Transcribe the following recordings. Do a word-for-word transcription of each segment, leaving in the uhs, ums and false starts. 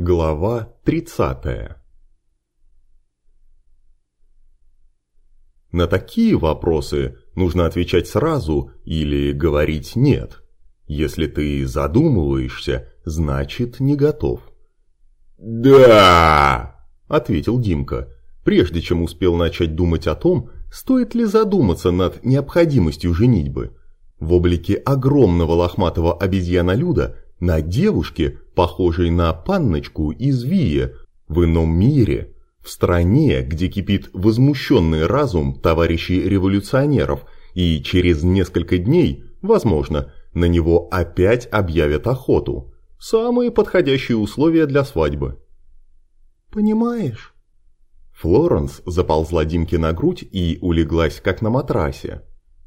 Глава тридцатая. На такие вопросы нужно отвечать сразу или говорить «нет». Если ты задумываешься, значит не готов. «Да!» – ответил Димка, прежде чем успел начать думать о том, стоит ли задуматься над необходимостью женитьбы. В облике огромного лохматого обезьянолюда на девушке, похожей на панночку из Вия, в ином мире, в стране, где кипит возмущенный разум товарищей революционеров, и через несколько дней, возможно, на него опять объявят охоту. Самые подходящие условия для свадьбы. «Понимаешь?» Флоренс заползла Димке на грудь и улеглась, как на матрасе.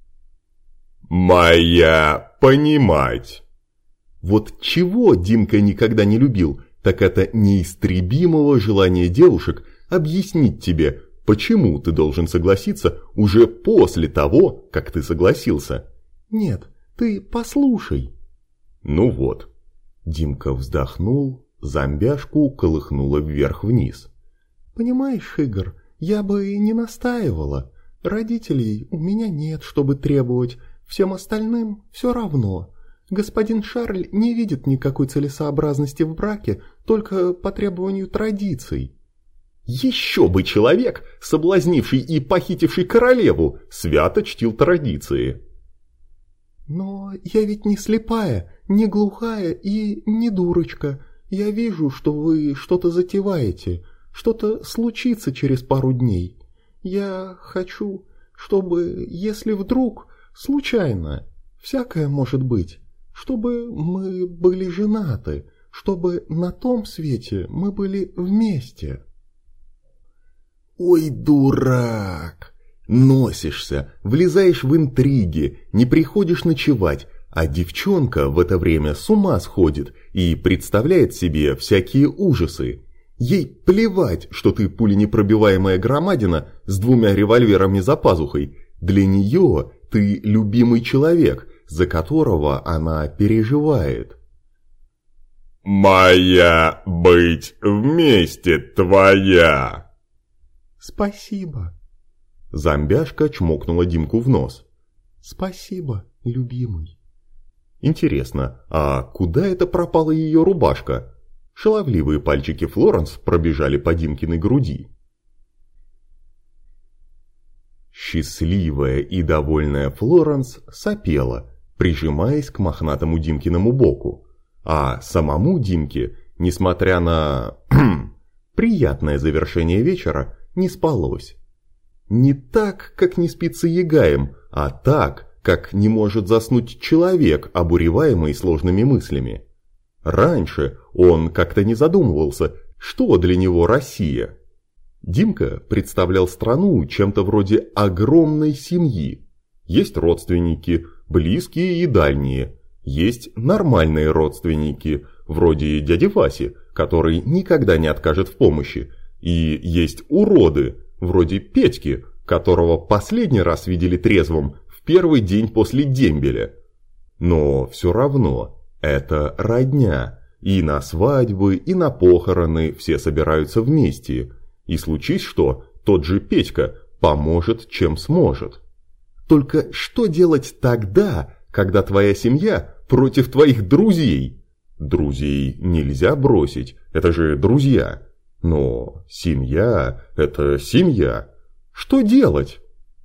«Моя понимать!» Вот чего Димка никогда не любил, так это неистребимого желания девушек объяснить тебе, почему ты должен согласиться уже после того, как ты согласился. «Нет, ты послушай». Ну вот. Димка вздохнул, зомбяшку колыхнуло вверх-вниз. «Понимаешь, Игорь, я бы не настаивала. Родителей у меня нет, чтобы требовать, всем остальным все равно. Господин Шарль не видит никакой целесообразности в браке, только по требованию традиций». Еще бы человек, соблазнивший и похитивший королеву, свято чтил традиции. «Но я ведь не слепая, не глухая и не дурочка. Я вижу, что вы что-то затеваете, что-то случится через пару дней. Я хочу, чтобы, если вдруг, случайно, всякое может быть, чтобы мы были женаты, чтобы на том свете мы были вместе». «Ой, дурак! Носишься, влезаешь в интриги, не приходишь ночевать, а девчонка в это время с ума сходит и представляет себе всякие ужасы. Ей плевать, что ты пуленепробиваемая громадина с двумя револьверами за пазухой. Для нее ты любимый человек, за которого она переживает». «Моя быть вместе твоя!» «Спасибо». Зомбяшка чмокнула Димку в нос. «Спасибо, любимый». Интересно, а куда это пропала ее рубашка? Шаловливые пальчики Флоренс пробежали по Димкиной груди. Счастливая и довольная Флоренс сопела, прижимаясь к мохнатому Димкиному боку. А самому Димке, несмотря на приятное завершение вечера, не спалось. Не так, как не спится ягаем, а так, как не может заснуть человек, обуреваемый сложными мыслями. Раньше он как-то не задумывался, что для него Россия. Димка представлял страну чем-то вроде огромной семьи. Есть родственники, близкие и дальние. Есть нормальные родственники, вроде дяди Васи, который никогда не откажет в помощи. И есть уроды, вроде Петьки, которого последний раз видели трезвым в первый день после дембеля. Но все равно это родня, и на свадьбы, и на похороны все собираются вместе. И случись что, тот же Петька поможет, чем сможет. Только что делать тогда, когда твоя семья против твоих друзей? Друзей нельзя бросить, это же друзья. Но семья – это семья. Что делать?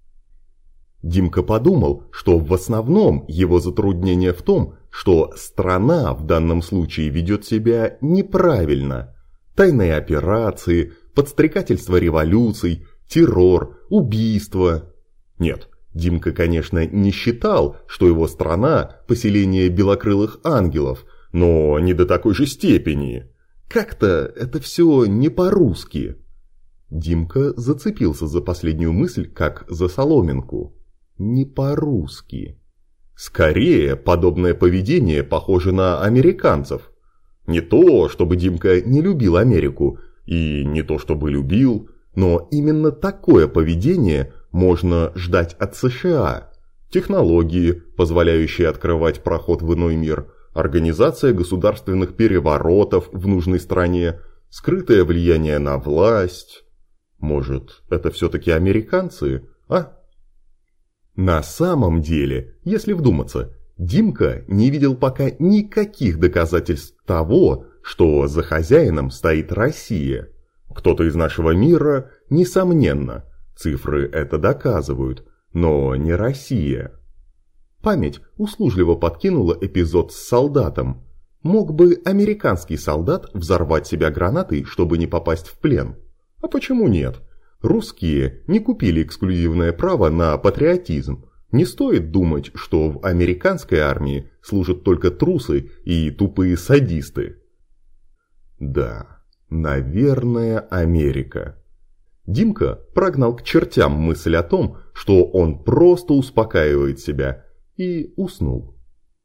Димка подумал, что в основном его затруднение в том, что страна в данном случае ведет себя неправильно. Тайные операции, подстрекательство революций, террор, убийства. Нет, Димка, конечно, не считал, что его страна – поселение белокрылых ангелов, но не до такой же степени. Как-то это все не по-русски. Димка зацепился за последнюю мысль, как за соломинку. Не по-русски. Скорее, подобное поведение похоже на американцев. Не то, чтобы Димка не любил Америку, и не то, чтобы любил, но именно такое поведение можно ждать от США. Технологии, позволяющие открывать проход в иной мир, организация государственных переворотов в нужной стране, скрытое влияние на власть. Может, это все-таки американцы, а? На самом деле, если вдуматься, Димка не видел пока никаких доказательств того, что за хозяином стоит Россия. Кто-то из нашего мира, несомненно, цифры это доказывают, но не Россия. Память услужливо подкинула эпизод с солдатом. Мог бы американский солдат взорвать себя гранатой, чтобы не попасть в плен? А почему нет? Русские не купили эксклюзивное право на патриотизм. Не стоит думать, что в американской армии служат только трусы и тупые садисты. Да, наверное, Америка. Димка прогнал к чертям мысль о том, что он просто успокаивает себя, и уснул.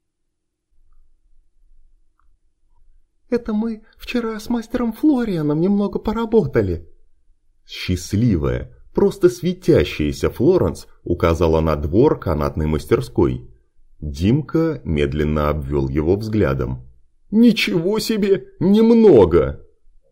«Это мы вчера с мастером Флорианом немного поработали». Счастливая, просто светящаяся Флоренс указала на двор канатной мастерской. Димка медленно обвел его взглядом. «Ничего себе! Немного!»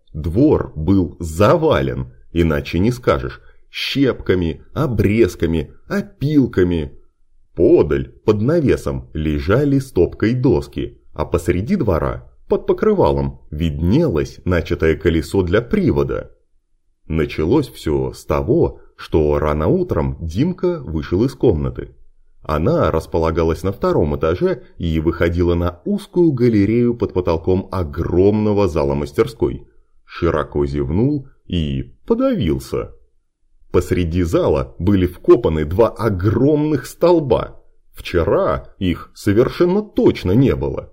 Двор был завален, иначе не скажешь, щепками, обрезками, опилками. Подаль, под навесом, лежали стопкой доски, а посреди двора, под покрывалом, виднелось начатое колесо для привода. Началось все с того, что рано утром Димка вышел из комнаты. Она располагалась на втором этаже и выходила на узкую галерею под потолком огромного зала мастерской. Широко зевнул и подавился. Посреди зала были вкопаны два огромных столба. Вчера их совершенно точно не было.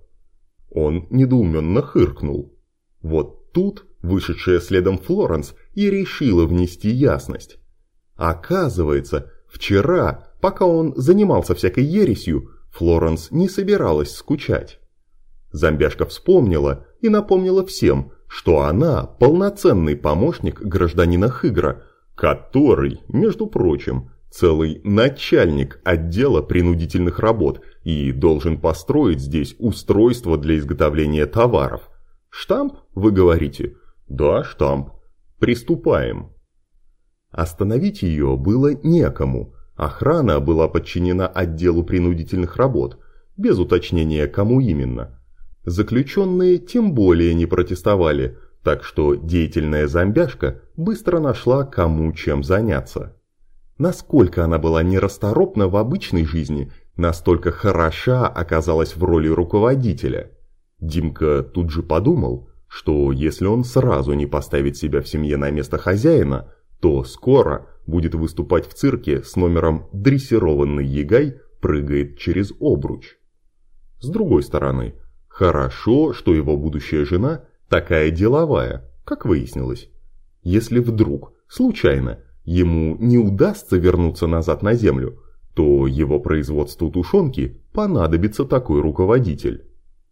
Он недоуменно хыркнул. Вот тут вышедшая следом Флоренс и решила внести ясность. Оказывается, вчера, пока он занимался всякой ересью, Флоренс не собиралась скучать. Зомбяшка вспомнила и напомнила всем, что она полноценный помощник гражданина Хыгра, который, между прочим, целый начальник отдела принудительных работ и должен построить здесь устройство для изготовления товаров. Штамп, вы говорите? Да, штамп. Приступаем. Остановить ее было некому. Охрана была подчинена отделу принудительных работ, без уточнения, кому именно. Заключенные тем более не протестовали, так что деятельная зомбяшка быстро нашла, кому чем заняться. Насколько она была нерасторопна в обычной жизни, настолько хороша оказалась в роли руководителя. Димка тут же подумал, что если он сразу не поставит себя в семье на место хозяина, то скоро будет выступать в цирке с номером «Дрессированный ягай прыгает через обруч». С другой стороны, хорошо, что его будущая жена такая деловая, как выяснилось. Если вдруг, случайно, ему не удастся вернуться назад на землю, то его производству тушенки понадобится такой руководитель.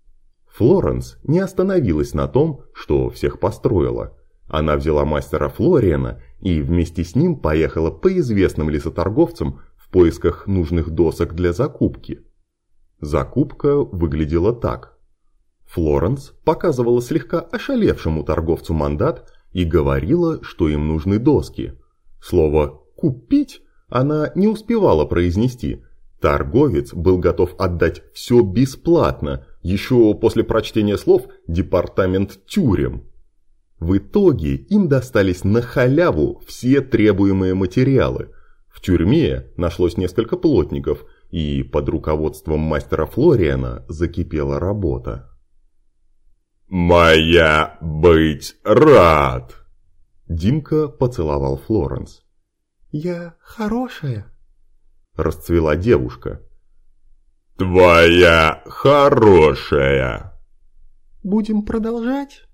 Флоренс не остановилась на том, что всех построила. Она взяла мастера Флориана и вместе с ним поехала по известным лесоторговцам в поисках нужных досок для закупки. Закупка выглядела так. Флоренс показывала слегка ошалевшему торговцу мандат и говорила, что им нужны доски. Слово «купить» она не успевала произнести. Торговец был готов отдать все бесплатно, еще после прочтения слов «департамент тюрем». В итоге им достались на халяву все требуемые материалы. В тюрьме нашлось несколько плотников, и под руководством мастера Флориана закипела работа. «Моя быть рад!» Димка поцеловал Флоренс. «Я хорошая», – расцвела девушка. «Твоя хорошая!» «Будем продолжать?»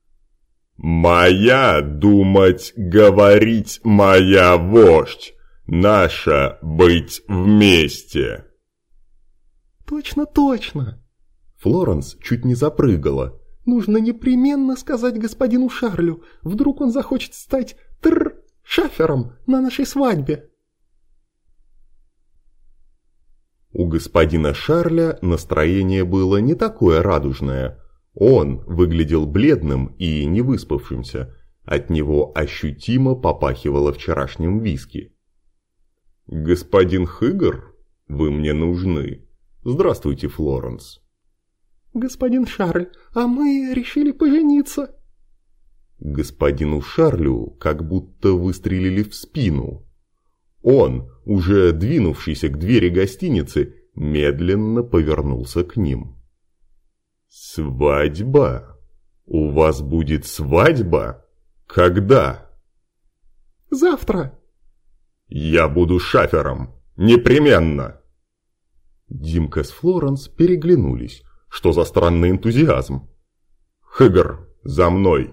«Моя думать, говорить, моя вождь, наша быть вместе!» «Точно, точно!» Флоренс чуть не запрыгала. «Нужно непременно сказать господину Шарлю, вдруг он захочет стать тр шафером на нашей свадьбе». У господина Шарля настроение было не такое радужное. Он выглядел бледным и невыспавшимся. От него ощутимо попахивало вчерашним виски. «Господин Хыгр, вы мне нужны. Здравствуйте, Флоренс». «Господин Шарль, а мы решили пожениться». Господину Шарлю как будто выстрелили в спину. Он, уже двинувшийся к двери гостиницы, медленно повернулся к ним. «Свадьба? У вас будет свадьба? Когда?» «Завтра». «Я буду шафером. Непременно!» Димка с Флоренс переглянулись. Что за странный энтузиазм? «Хыгр, за мной!»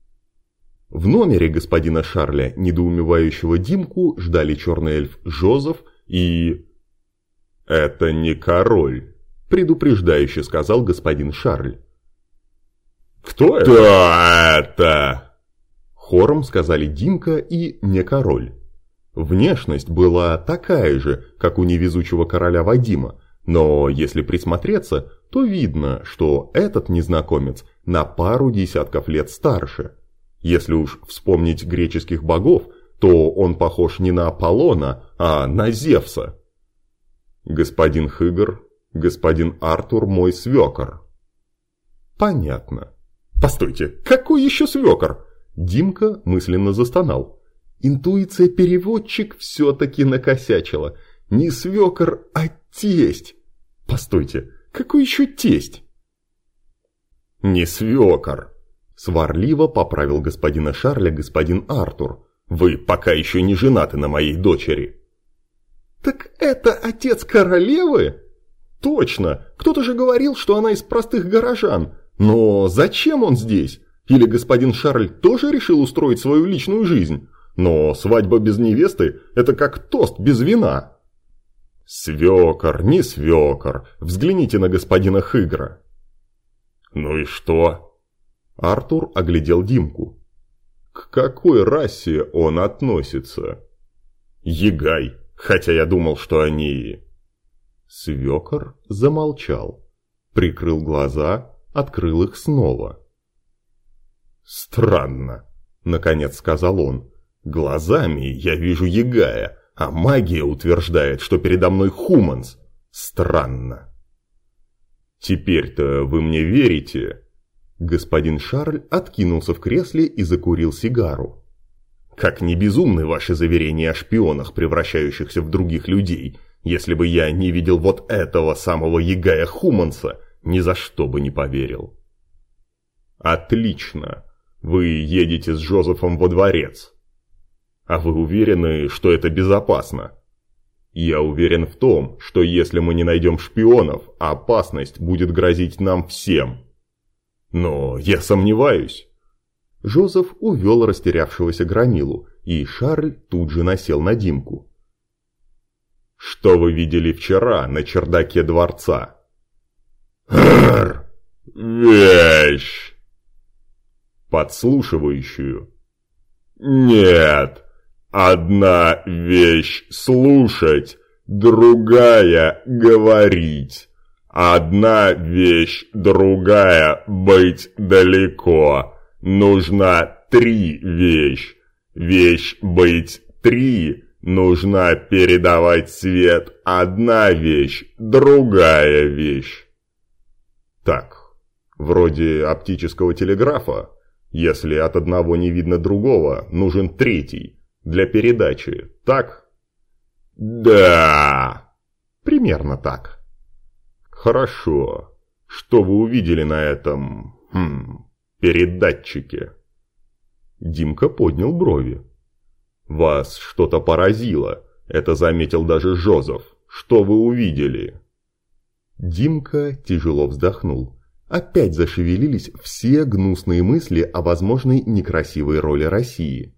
В номере господина Шарля, недоумевающего Димку, ждали черный эльф Жозеф и... «Это не король», — предупреждающе сказал господин Шарль. «Кто это?» «Кто это?» Хором сказали Димка и не король. Внешность была такая же, как у невезучего короля Вадима, но если присмотреться, то видно, что этот незнакомец на пару десятков лет старше. Если уж вспомнить греческих богов, то он похож не на Аполлона, а на Зевса. «Господин Хыгр, господин Артур мой свекор». «Понятно». «Постойте, какой еще свекор?» Димка мысленно застонал. Интуиция-переводчик все-таки накосячила. Не свекор, а тесть. Постойте, какой еще тесть? «Не свекор», — сварливо поправил господина Шарля господин Артур. «Вы пока еще не женаты на моей дочери». «Так это отец королевы?» «Точно! Кто-то же говорил, что она из простых горожан. Но зачем он здесь? Или господин Шарль тоже решил устроить свою личную жизнь? Но свадьба без невесты – это как тост без вина». «Свекор, не свекор, взгляните на господина Хыгра». «Ну и что?» Артур оглядел Димку. «К какой расе он относится?» «Егай, хотя я думал, что они...» Свекор замолчал, прикрыл глаза, открыл их снова. «Странно», — наконец сказал он. «Глазами я вижу егая, а магия утверждает, что передо мной хуманс. Странно». «Теперь-то вы мне верите?» Господин Шарль откинулся в кресле и закурил сигару. «Как не безумны ваши заверения о шпионах, превращающихся в других людей. Если бы я не видел вот этого самого егая Хуманса, ни за что бы не поверил». «Отлично. Вы едете с Жозефом во дворец. А вы уверены, что это безопасно?» «Я уверен в том, что если мы не найдем шпионов, опасность будет грозить нам всем». «Но я сомневаюсь». Жозеф увел растерявшегося громилу, и Шарль тут же насел на Димку. «Что вы видели вчера на чердаке дворца?» «Хрррр! Вещь!» «Подслушивающую?» «Нет, одна вещь слушать, другая говорить. Одна вещь, другая быть далеко. Нужна три вещь. Вещь быть три, нужна передавать свет. Одна вещь, другая вещь». Так, вроде оптического телеграфа. Если от одного не видно другого, нужен третий. Для передачи, так? «Да, примерно так». «Хорошо. Что вы увидели на этом... Хм, передатчике?» Димка поднял брови. «Вас что-то поразило. Это заметил даже Жозеф. Что вы увидели?» Димка тяжело вздохнул. Опять зашевелились все гнусные мысли о возможной некрасивой роли России.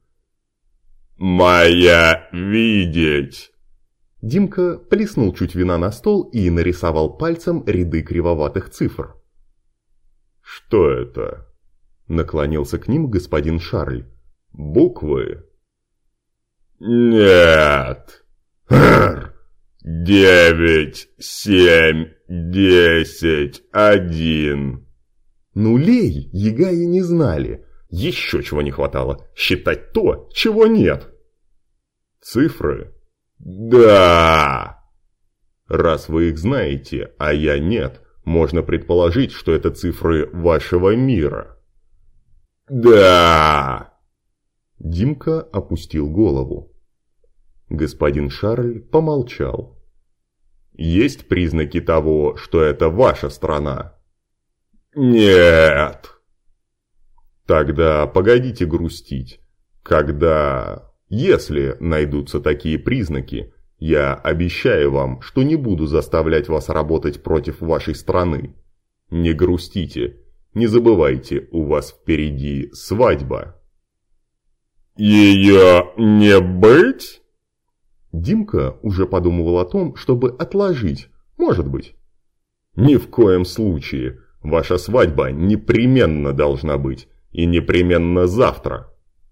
«Моя видеть!» Димка плеснул чуть вина на стол и нарисовал пальцем ряды кривоватых цифр. «Что это?» – наклонился к ним господин Шарль. «Буквы?» «Нет! Хрррр! девять, семь, десять, один. Нулей ягаи не знали. Еще чего не хватало. Считать то, чего нет. Цифры? Да. Раз вы их знаете, а я нет, можно предположить, что это цифры вашего мира. Да. Димка опустил голову. Господин Шарль помолчал. Есть признаки того, что это ваша страна? Нет. Тогда погодите грустить. Когда, если найдутся такие признаки, я обещаю вам, что не буду заставлять вас работать против вашей страны. Не грустите, не забывайте, у вас впереди свадьба. Ее не быть? Димка уже подумывал о том, чтобы отложить, может быть. Ни в коем случае, ваша свадьба непременно должна быть, и непременно завтра.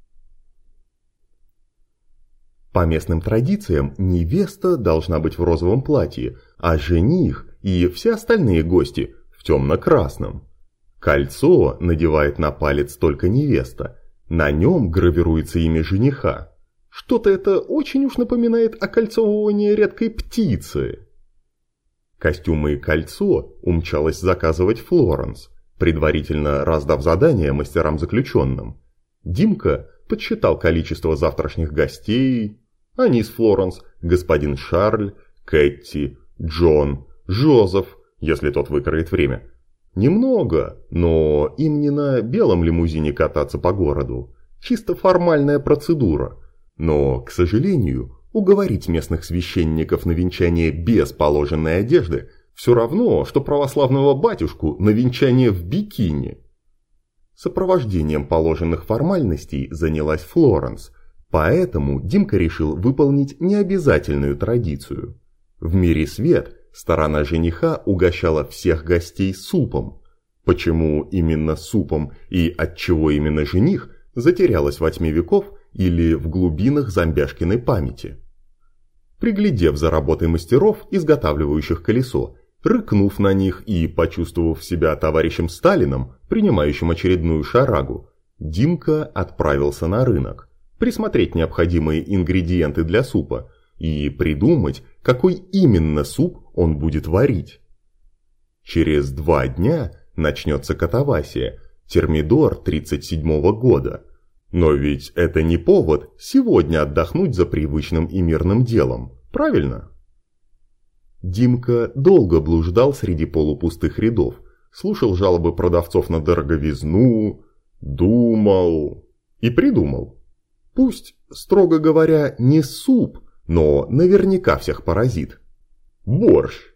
По местным традициям, невеста должна быть в розовом платье, а жених и все остальные гости в темно-красном. Кольцо надевает на палец только невеста, на нем гравируется имя жениха. Что-то это очень уж напоминает окольцовывание редкой птицы. Костюмы и кольцо умчалась заказывать Флоренс, предварительно раздав задание мастерам-заключенным. Димка подсчитал количество завтрашних гостей. Они с Флоренс, господин Шарль, Кэти, Джон, Жозеф, если тот выкроет время. Немного, но им не на белом лимузине кататься по городу. Чисто формальная процедура. Но, к сожалению, уговорить местных священников на венчание без положенной одежды все равно, что православного батюшку на венчание в бикини. Сопровождением положенных формальностей занялась Флоренс, поэтому Димка решил выполнить необязательную традицию. В мире свет сторона жениха угощала всех гостей супом. Почему именно супом и отчего именно жених, затерялась во тьме веков или в глубинах зомбяшкиной памяти. Приглядев за работой мастеров, изготавливающих колесо, рыкнув на них и почувствовав себя товарищем Сталином, принимающим очередную шарагу, Димка отправился на рынок, присмотреть необходимые ингредиенты для супа и придумать, какой именно суп он будет варить. Через два дня начнется катавасия, Термидор тридцать седьмого года. Но ведь это не повод сегодня отдохнуть за привычным и мирным делом, правильно? Димка долго блуждал среди полупустых рядов, слушал жалобы продавцов на дороговизну, думал и придумал. Пусть, строго говоря, не суп, но наверняка всех поразит. Борщ.